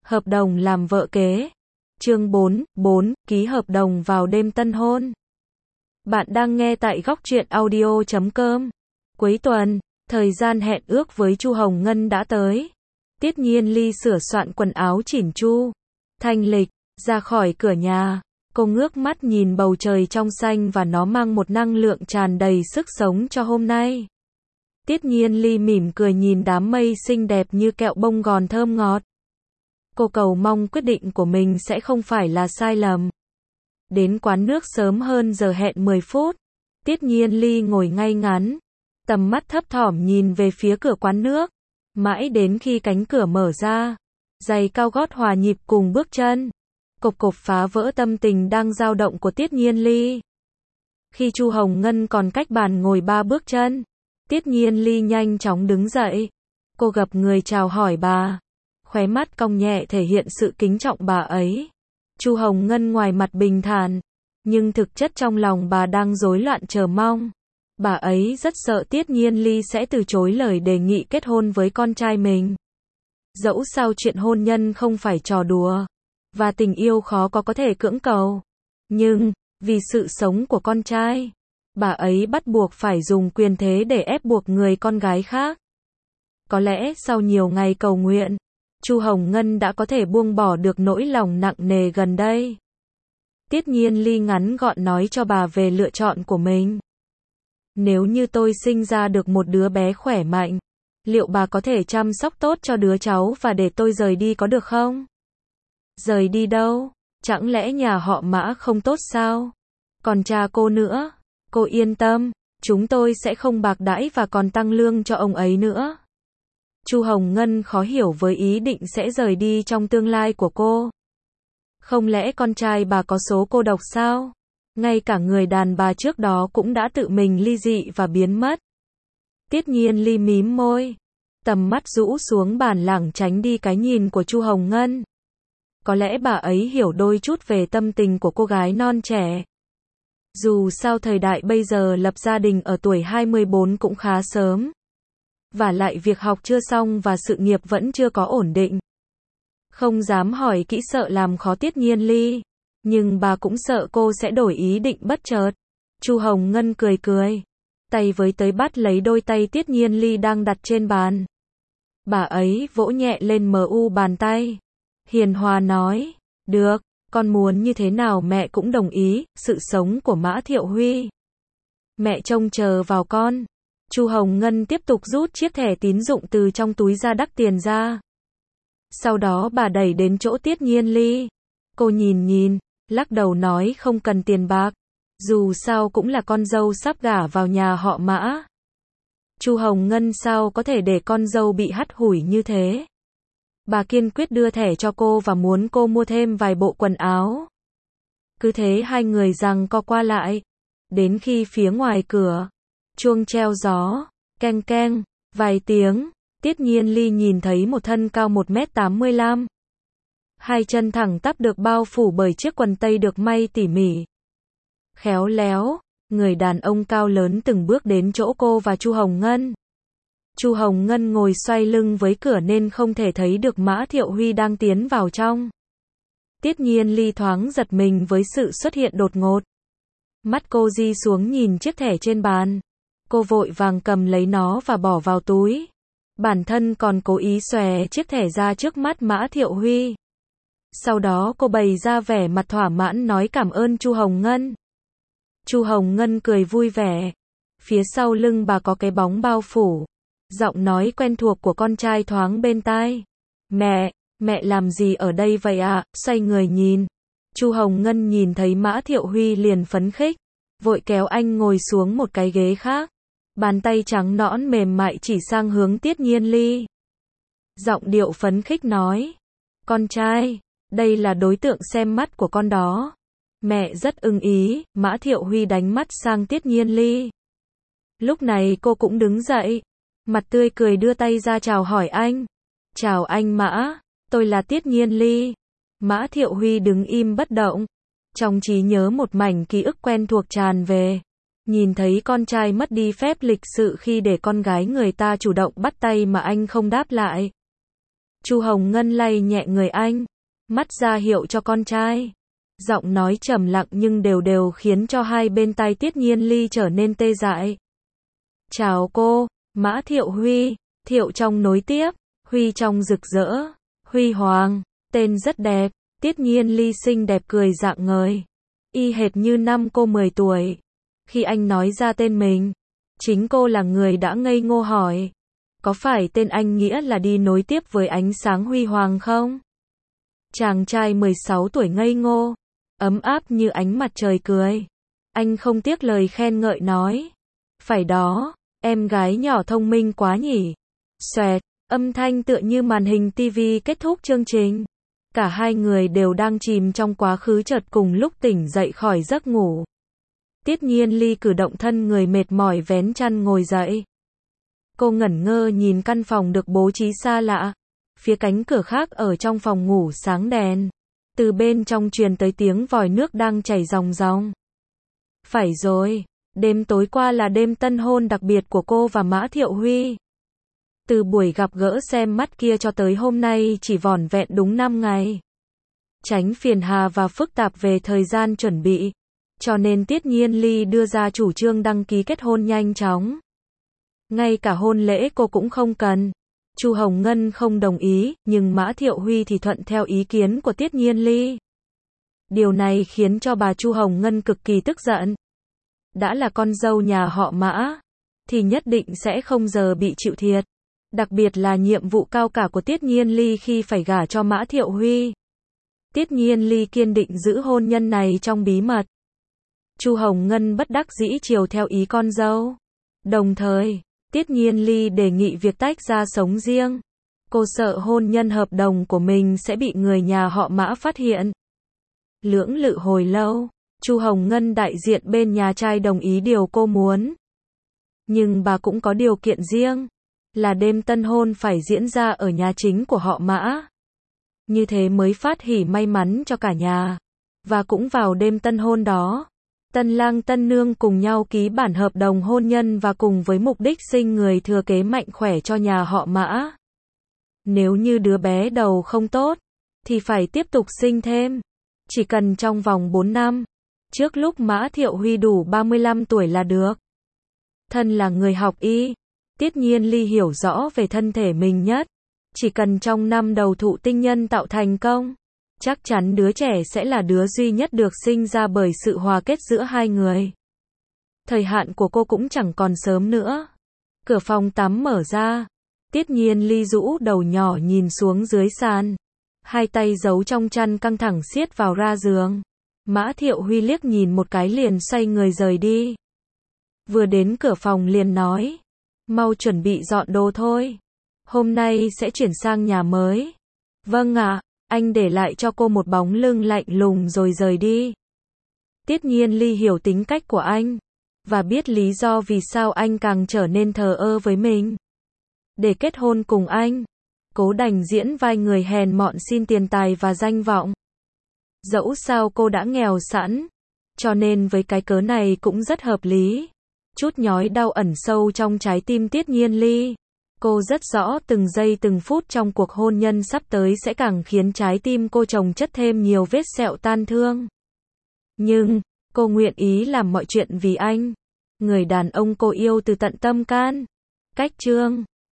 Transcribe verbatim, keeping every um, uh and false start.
Hợp đồng làm vợ kế. Chương bốn, bốn, ký hợp đồng vào đêm tân hôn. Bạn đang nghe tại góc truyện audio chấm com. Cuối tuần, thời gian hẹn ước với Chu Hồng Ngân đã tới. Tiết Nhiên Ly sửa soạn quần áo chỉn chu, thanh lịch, ra khỏi cửa nhà. Cô ngước mắt nhìn bầu trời trong xanh và nó mang một năng lượng tràn đầy sức sống cho hôm nay. Tiết Nhiên Ly mỉm cười nhìn đám mây xinh đẹp như kẹo bông gòn thơm ngọt. Cô cầu mong quyết định của mình sẽ không phải là sai lầm. Đến quán nước sớm hơn giờ hẹn mười phút. Tiết Nhiên Ly ngồi ngay ngắn, tầm mắt thấp thỏm nhìn về phía cửa quán nước. Mãi đến khi cánh cửa mở ra, giày cao gót hòa nhịp cùng bước chân. Cộc cộc phá vỡ tâm tình đang dao động của Tiết Nhiên Ly. Khi Chu Hồng Ngân còn cách bàn ngồi ba bước chân, Tiết Nhiên Ly nhanh chóng đứng dậy. Cô gập người chào hỏi bà, khóe mắt cong nhẹ thể hiện sự kính trọng bà ấy. Chu Hồng Ngân ngoài mặt bình thản, nhưng thực chất trong lòng bà đang rối loạn chờ mong. Bà ấy rất sợ Tiết Nhiên Ly sẽ từ chối lời đề nghị kết hôn với con trai mình. Dẫu sao chuyện hôn nhân không phải trò đùa, và tình yêu khó có có thể cưỡng cầu. Nhưng, vì sự sống của con trai, bà ấy bắt buộc phải dùng quyền thế để ép buộc người con gái khác. Có lẽ sau nhiều ngày cầu nguyện, Chu Hồng Ngân đã có thể buông bỏ được nỗi lòng nặng nề gần đây. Tiết Nhiên Ly ngắn gọn nói cho bà về lựa chọn của mình. Nếu như tôi sinh ra được một đứa bé khỏe mạnh, liệu bà có thể chăm sóc tốt cho đứa cháu và để tôi rời đi có được không? Rời đi đâu? Chẳng lẽ nhà họ Mã không tốt sao? Còn cha cô nữa? Cô yên tâm, chúng tôi sẽ không bạc đãi và còn tăng lương cho ông ấy nữa. Chu Hồng Ngân khó hiểu với ý định sẽ rời đi trong tương lai của cô. Không lẽ con trai bà có số cô độc sao? Ngay cả người đàn bà trước đó cũng đã tự mình ly dị và biến mất. Tiết Nhiên Ly mím môi, tầm mắt rũ xuống bàn lảng tránh đi cái nhìn của Chu Hồng Ngân. Có lẽ bà ấy hiểu đôi chút về tâm tình của cô gái non trẻ. Dù sao thời đại bây giờ lập gia đình ở tuổi hai mươi bốn cũng khá sớm. Và lại việc học chưa xong và sự nghiệp vẫn chưa có ổn định. Không dám hỏi kỹ sợ làm khó Tiết Nhiên Ly, nhưng bà cũng sợ cô sẽ đổi ý định bất chợt. Chu Hồng Ngân cười cười, tay với tới bắt lấy đôi tay Tiết Nhiên Ly đang đặt trên bàn. Bà ấy vỗ nhẹ lên mờ u bàn tay, hiền hòa nói, được, con muốn như thế nào mẹ cũng đồng ý, sự sống của Mã Thiệu Huy. Mẹ trông chờ vào con. Chu Hồng Ngân tiếp tục rút chiếc thẻ tín dụng từ trong túi ra đắc tiền ra. Sau đó bà đẩy đến chỗ Tiết Nhiên Ly. Cô nhìn nhìn, lắc đầu nói không cần tiền bạc. Dù sao cũng là con dâu sắp gả vào nhà họ Mã. Chu Hồng Ngân sao có thể để con dâu bị hắt hủi như thế. Bà kiên quyết đưa thẻ cho cô và muốn cô mua thêm vài bộ quần áo. Cứ thế hai người giằng co qua lại. Đến khi phía ngoài cửa, chuông treo gió, keng keng, vài tiếng, Tiết Nhiên Ly nhìn thấy một thân cao một mét tám mươi lăm. Hai chân thẳng tắp được bao phủ bởi chiếc quần tây được may tỉ mỉ. Khéo léo, người đàn ông cao lớn từng bước đến chỗ cô và Chu Hồng Ngân. Chu Hồng Ngân ngồi xoay lưng với cửa nên không thể thấy được Mã Thiệu Huy đang tiến vào trong. Tiết Nhiên Ly thoáng giật mình với sự xuất hiện đột ngột. Mắt cô di xuống nhìn chiếc thẻ trên bàn. Cô vội vàng cầm lấy nó và bỏ vào túi. Bản thân còn cố ý xòe chiếc thẻ ra trước mắt Mã Thiệu Huy. Sau đó cô bày ra vẻ mặt thỏa mãn nói cảm ơn Chu Hồng Ngân. Chu Hồng Ngân cười vui vẻ. Phía sau lưng bà có cái bóng bao phủ. Giọng nói quen thuộc của con trai thoáng bên tai. Mẹ, mẹ làm gì ở đây vậy ạ? À? Xoay người nhìn. Chu Hồng Ngân nhìn thấy Mã Thiệu Huy liền phấn khích, vội kéo anh ngồi xuống một cái ghế khác. Bàn tay trắng nõn mềm mại chỉ sang hướng Tiết Nhiên Ly. Giọng điệu phấn khích nói. Con trai, đây là đối tượng xem mắt của con đó. Mẹ rất ưng ý. Mã Thiệu Huy đánh mắt sang Tiết Nhiên Ly. Lúc này cô cũng đứng dậy, mặt tươi cười đưa tay ra chào hỏi anh. Chào anh Mã, tôi là Tiết Nhiên Ly. Mã Thiệu Huy đứng im bất động. Trong trí nhớ một mảnh ký ức quen thuộc tràn về. Nhìn thấy con trai mất đi phép lịch sự khi để con gái người ta chủ động bắt tay mà anh không đáp lại. Chu Hồng Ngân lay nhẹ người anh, mắt ra hiệu cho con trai. Giọng nói trầm lặng nhưng đều đều khiến cho hai bên tai Tiết Nhiên Ly trở nên tê dại. Chào cô, Mã Thiệu Huy. Thiệu trong nối tiếp, Huy trong rực rỡ. Huy Hoàng, tên rất đẹp. Tiết Nhiên Ly xinh đẹp cười rạng ngời, y hệt như năm cô mười tuổi. Khi anh nói ra tên mình, chính cô là người đã ngây ngô hỏi, có phải tên anh nghĩa là đi nối tiếp với ánh sáng huy hoàng không? Chàng trai mười sáu tuổi ngây ngô, ấm áp như ánh mặt trời cười. Anh không tiếc lời khen ngợi nói, phải đó, em gái nhỏ thông minh quá nhỉ. Xoẹt, âm thanh tựa như màn hình tivi kết thúc chương trình. Cả hai người đều đang chìm trong quá khứ chợt cùng lúc tỉnh dậy khỏi giấc ngủ. Tiết Nhiên Ly cử động thân người mệt mỏi vén chăn ngồi dậy. Cô ngẩn ngơ nhìn căn phòng được bố trí xa lạ. Phía cánh cửa khác ở trong phòng ngủ sáng đèn. Từ bên trong truyền tới tiếng vòi nước đang chảy ròng ròng. Phải rồi, đêm tối qua là đêm tân hôn đặc biệt của cô và Mã Thiệu Huy. Từ buổi gặp gỡ xem mắt kia cho tới hôm nay chỉ vỏn vẹn đúng năm ngày. Tránh phiền hà và phức tạp về thời gian chuẩn bị, cho nên Tiết Nhiên Ly đưa ra chủ trương đăng ký kết hôn nhanh chóng. Ngay cả hôn lễ cô cũng không cần. Chu Hồng Ngân không đồng ý, nhưng Mã Thiệu Huy thì thuận theo ý kiến của Tiết Nhiên Ly. Điều này khiến cho bà Chu Hồng Ngân cực kỳ tức giận. Đã là con dâu nhà họ Mã, thì nhất định sẽ không giờ bị chịu thiệt. Đặc biệt là nhiệm vụ cao cả của Tiết Nhiên Ly khi phải gả cho Mã Thiệu Huy. Tiết Nhiên Ly kiên định giữ hôn nhân này trong bí mật. Chu Hồng Ngân bất đắc dĩ chiều theo ý con dâu. Đồng thời, Tiết Nhiên Ly đề nghị việc tách ra sống riêng. Cô sợ hôn nhân hợp đồng của mình sẽ bị người nhà họ Mã phát hiện. Lưỡng lự hồi lâu, Chu Hồng Ngân đại diện bên nhà trai đồng ý điều cô muốn. Nhưng bà cũng có điều kiện riêng, là đêm tân hôn phải diễn ra ở nhà chính của họ Mã. Như thế mới phát hỉ may mắn cho cả nhà. Và cũng vào đêm tân hôn đó, tân lang tân nương cùng nhau ký bản hợp đồng hôn nhân và cùng với mục đích sinh người thừa kế mạnh khỏe cho nhà họ Mã. Nếu như đứa bé đầu không tốt, thì phải tiếp tục sinh thêm. Chỉ cần trong vòng bốn năm, trước lúc Mã Thiệu Huy đủ ba mươi lăm tuổi là được. Thân là người học y, Tiết Nhiên Ly hiểu rõ về thân thể mình nhất. Chỉ cần trong năm đầu thụ tinh nhân tạo thành công, chắc chắn đứa trẻ sẽ là đứa duy nhất được sinh ra bởi sự hòa kết giữa hai người. Thời hạn của cô cũng chẳng còn sớm nữa. Cửa phòng tắm mở ra. Tiết Nhiên Ly rũ đầu nhỏ nhìn xuống dưới sàn. Hai tay giấu trong chăn căng thẳng siết vào ra giường. Mã Thiệu Huy liếc nhìn một cái liền xoay người rời đi. Vừa đến cửa phòng liền nói, mau chuẩn bị dọn đồ thôi. Hôm nay sẽ chuyển sang nhà mới. Vâng ạ, anh để lại cho cô một bóng lưng lạnh lùng rồi rời đi. Tiết Nhiên Ly hiểu tính cách của anh, và biết lý do vì sao anh càng trở nên thờ ơ với mình. Để kết hôn cùng anh, cố đành diễn vai người hèn mọn xin tiền tài và danh vọng. Dẫu sao cô đã nghèo sẵn, cho nên với cái cớ này cũng rất hợp lý. Chút nhói đau ẩn sâu trong trái tim Tiết Nhiên Ly. Cô rất rõ từng giây từng phút trong cuộc hôn nhân sắp tới sẽ càng khiến trái tim cô chồng chất thêm nhiều vết sẹo tan thương. Nhưng, cô nguyện ý làm mọi chuyện vì anh. Người đàn ông cô yêu từ tận tâm can. Cách chương